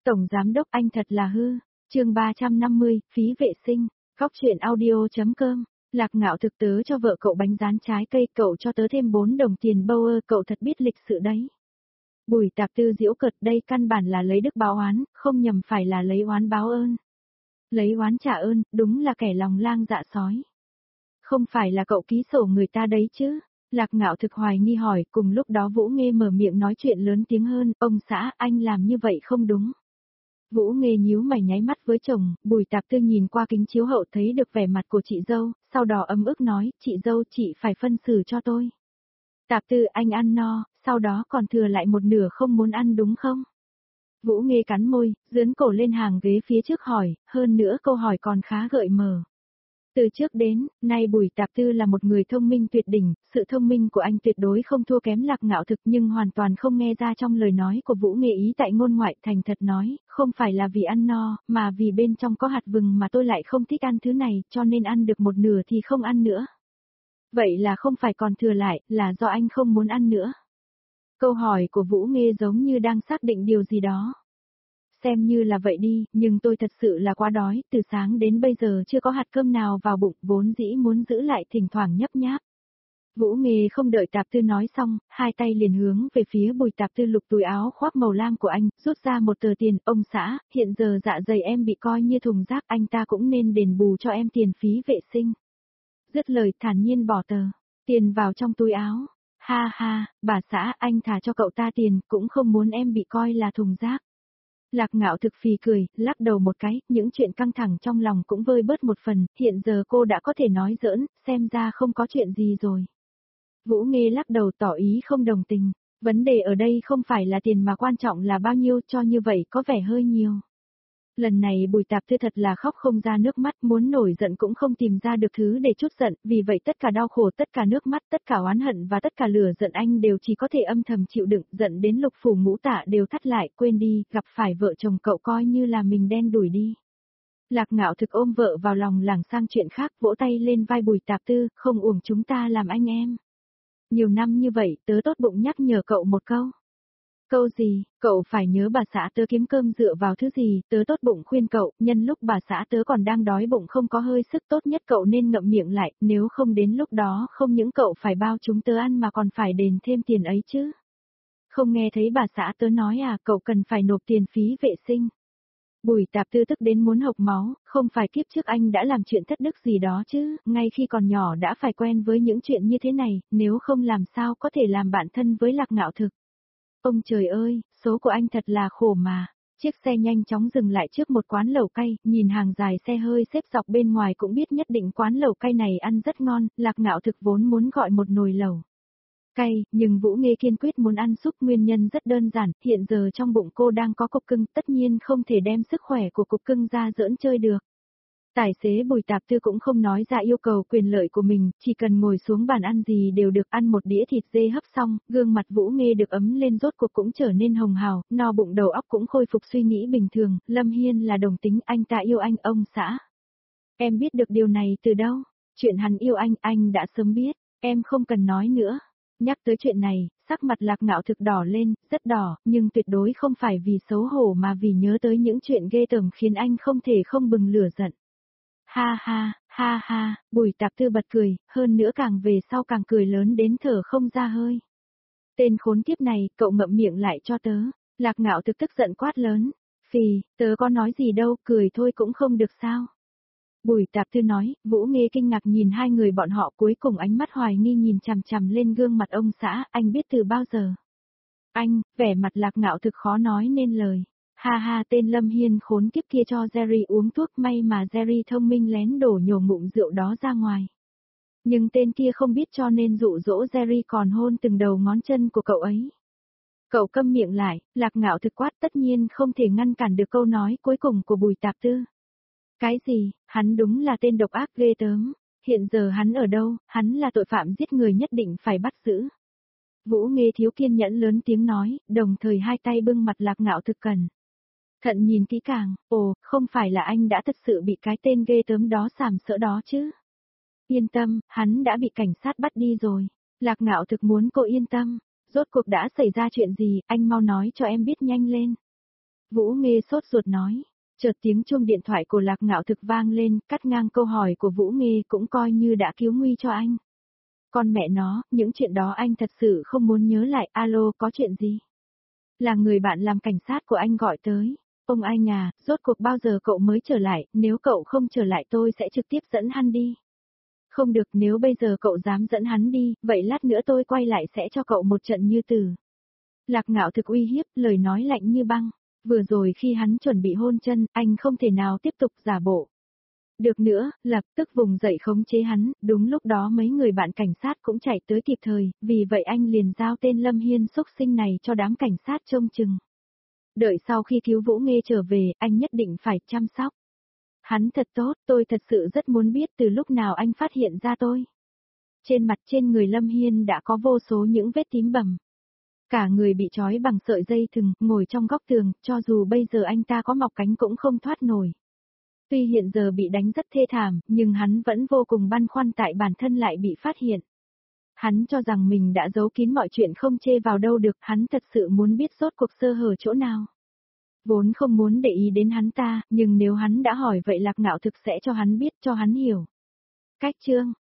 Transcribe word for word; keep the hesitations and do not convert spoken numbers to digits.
Tổng giám đốc anh thật là hư. Chương ba trăm năm mươi, phí vệ sinh. Góc truyện audio.com. Lạc Ngạo thực tớ cho vợ cậu bánh rán trái cây, cậu cho tớ thêm bốn đồng tiền bâu ơ, cậu thật biết lịch sự đấy. Bùi Tạp Tư giễu cợt, đây căn bản là lấy đức báo oán, không nhầm phải là lấy oán báo ơn. Lấy oán trả ơn, đúng là kẻ lòng lang dạ sói. Không phải là cậu ký sổ người ta đấy chứ? Lạc Ngạo thực hoài nghi hỏi, cùng lúc đó Vũ Nghê mở miệng nói chuyện lớn tiếng hơn, ông xã, anh làm như vậy không đúng. Vũ Nghê nhíu mày nháy mắt với chồng, Bùi Tạp Tư nhìn qua kính chiếu hậu thấy được vẻ mặt của chị dâu, sau đó ấm ức nói, chị dâu chị phải phân xử cho tôi. Tạp Tư anh ăn no, sau đó còn thừa lại một nửa không muốn ăn đúng không? Vũ Nghê cắn môi, dướn cổ lên hàng ghế phía trước hỏi, hơn nữa câu hỏi còn khá gợi mở. Từ trước đến, nay Bùi Tạp Tư là một người thông minh tuyệt đỉnh, sự thông minh của anh tuyệt đối không thua kém Lạc Ngạo thực nhưng hoàn toàn không nghe ra trong lời nói của Vũ Nghê ý tại ngôn ngoại, thành thật nói, không phải là vì ăn no, mà vì bên trong có hạt vừng mà tôi lại không thích ăn thứ này, cho nên ăn được một nửa thì không ăn nữa. Vậy là không phải còn thừa lại, là do anh không muốn ăn nữa. Câu hỏi của Vũ Nghê giống như đang xác định điều gì đó. Xem như là vậy đi, nhưng tôi thật sự là quá đói, từ sáng đến bây giờ chưa có hạt cơm nào vào bụng, vốn dĩ muốn giữ lại thỉnh thoảng nhấp nháp. Vũ Nghê không đợi Tạp Tư nói xong, hai tay liền hướng về phía Bùi Tạp Tư lục túi áo khoác màu lam của anh, rút ra một tờ tiền, ông xã, hiện giờ dạ dày em bị coi như thùng rác, anh ta cũng nên đền bù cho em tiền phí vệ sinh. Dứt lời thản nhiên bỏ tờ tiền vào trong túi áo. Ha ha, bà xã, anh thả cho cậu ta tiền, cũng không muốn em bị coi là thùng rác. Lạc Ngạo thực phì cười, lắc đầu một cái, những chuyện căng thẳng trong lòng cũng vơi bớt một phần, hiện giờ cô đã có thể nói giỡn, xem ra không có chuyện gì rồi. Vũ Nghê lắc đầu tỏ ý không đồng tình, vấn đề ở đây không phải là tiền mà quan trọng là bao nhiêu, cho như vậy có vẻ hơi nhiều. Lần này Bùi Tạp Tư thật là khóc không ra nước mắt, muốn nổi giận cũng không tìm ra được thứ để chút giận, vì vậy tất cả đau khổ, tất cả nước mắt, tất cả oán hận và tất cả lửa giận anh đều chỉ có thể âm thầm chịu đựng, giận đến lục phủ ngũ tạng đều thắt lại, quên đi, gặp phải vợ chồng cậu coi như là mình đen đủi đi. Lạc Ngạo thực ôm vợ vào lòng lảng sang chuyện khác, vỗ tay lên vai Bùi Tạp Tư, không uổng chúng ta làm anh em. Nhiều năm như vậy, tớ tốt bụng nhắc nhở cậu một câu. Câu gì, cậu phải nhớ bà xã tớ kiếm cơm dựa vào thứ gì, tớ tốt bụng khuyên cậu, nhân lúc bà xã tớ còn đang đói bụng không có hơi sức, tốt nhất cậu nên ngậm miệng lại, nếu không đến lúc đó không những cậu phải bao chúng tớ ăn mà còn phải đền thêm tiền ấy chứ. Không nghe thấy bà xã tớ nói à, cậu cần phải nộp tiền phí vệ sinh. Bùi Tạp Tư tức đến muốn hộc máu, không phải kiếp trước anh đã làm chuyện thất đức gì đó chứ, ngay khi còn nhỏ đã phải quen với những chuyện như thế này, nếu không làm sao có thể làm bạn thân với Lạc Ngạo thực. Ông trời ơi, số của anh thật là khổ mà. Chiếc xe nhanh chóng dừng lại trước một quán lẩu cay, nhìn hàng dài xe hơi xếp dọc bên ngoài cũng biết nhất định quán lẩu cay này ăn rất ngon, Lạc Ngạo thực vốn muốn gọi một nồi lẩu cay, nhưng Vũ Nghê kiên quyết muốn ăn súp, nguyên nhân rất đơn giản, hiện giờ trong bụng cô đang có cục cưng, tất nhiên không thể đem sức khỏe của cục cưng ra giỡn chơi được. Tài xế Bùi Tạp Tư cũng không nói ra yêu cầu quyền lợi của mình, chỉ cần ngồi xuống bàn ăn gì đều được, ăn một đĩa thịt dê hấp xong, gương mặt Vũ Nghê được ấm lên, rốt cuộc cũng trở nên hồng hào, no bụng đầu óc cũng khôi phục suy nghĩ bình thường, Lâm Hiên là đồng tính, anh ta yêu anh, ông xã. Em biết được điều này từ đâu? Chuyện hắn yêu anh, anh đã sớm biết, em không cần nói nữa. Nhắc tới chuyện này, sắc mặt Lạc Ngạo thực đỏ lên, rất đỏ, nhưng tuyệt đối không phải vì xấu hổ mà vì nhớ tới những chuyện ghê tởm khiến anh không thể không bừng lửa giận. Ha ha, ha ha, Bùi Tạp Tư bật cười, hơn nữa càng về sau càng cười lớn đến thở không ra hơi. Tên khốn kiếp này, cậu ngậm miệng lại cho tớ. Lạc Ngạo thực tức giận quát lớn. Phì, tớ có nói gì đâu, cười thôi cũng không được sao. Bùi Tạp Tư nói, Vũ Nghê kinh ngạc nhìn hai người bọn họ, cuối cùng ánh mắt hoài nghi nhìn chằm chằm lên gương mặt ông xã, anh biết từ bao giờ? Anh, vẻ mặt Lạc Ngạo thực khó nói nên lời. Ha ha, tên Lâm Hiên khốn kiếp kia cho Jerry uống thuốc, may mà Jerry thông minh lén đổ nhổ ngụm rượu đó ra ngoài. Nhưng tên kia không biết cho nên dụ dỗ Jerry còn hôn từng đầu ngón chân của cậu ấy. Cậu câm miệng lại, Lạc Ngạo thực quát, tất nhiên không thể ngăn cản được câu nói cuối cùng của Bùi Tạp Tư. Cái gì, hắn đúng là tên độc ác ghê tớm, hiện giờ hắn ở đâu, hắn là tội phạm giết người nhất định phải bắt giữ. Vũ Nghê thiếu kiên nhẫn lớn tiếng nói, đồng thời hai tay bưng mặt Lạc Ngạo thực cẩn thận nhìn kỹ càng, ồ, không phải là anh đã thật sự bị cái tên ghê tớm đó sàm sỡ đó chứ? Yên tâm, hắn đã bị cảnh sát bắt đi rồi. Lạc Ngạo thực muốn cô yên tâm, rốt cuộc đã xảy ra chuyện gì, anh mau nói cho em biết nhanh lên. Vũ Nghê sốt ruột nói. Chợt tiếng chuông điện thoại của Lạc Ngạo Thực vang lên, cắt ngang câu hỏi của Vũ Nghê cũng coi như đã cứu nguy cho anh. Con mẹ nó, những chuyện đó anh thật sự không muốn nhớ lại, alo có chuyện gì? Là người bạn làm cảnh sát của anh gọi tới. Ông anh à, rốt cuộc bao giờ cậu mới trở lại, nếu cậu không trở lại tôi sẽ trực tiếp dẫn hắn đi. Không được, nếu bây giờ cậu dám dẫn hắn đi, vậy lát nữa tôi quay lại sẽ cho cậu một trận như tử. Lạc Ngạo Thực uy hiếp, lời nói lạnh như băng. Vừa rồi khi hắn chuẩn bị hôn chân, anh không thể nào tiếp tục giả bộ. Được nữa, lập tức vùng dậy khống chế hắn, đúng lúc đó mấy người bạn cảnh sát cũng chạy tới kịp thời, vì vậy anh liền giao tên Lâm Hiên xúc sinh này cho đám cảnh sát trông chừng. Đợi sau khi cứu Vũ Nghê trở về, anh nhất định phải chăm sóc. Hắn thật tốt, tôi thật sự rất muốn biết từ lúc nào anh phát hiện ra tôi. Trên mặt trên người Lâm Hiên đã có vô số những vết tím bầm. Cả người bị trói bằng sợi dây thừng, ngồi trong góc tường, cho dù bây giờ anh ta có mọc cánh cũng không thoát nổi. Tuy hiện giờ bị đánh rất thê thảm, nhưng hắn vẫn vô cùng băn khoăn tại bản thân lại bị phát hiện. Hắn cho rằng mình đã giấu kín mọi chuyện không chê vào đâu được, hắn thật sự muốn biết rốt cuộc sơ hở chỗ nào. Vốn không muốn để ý đến hắn ta, nhưng nếu hắn đã hỏi vậy Lạc Ngạo Thực sẽ cho hắn biết, cho hắn hiểu. Cách chương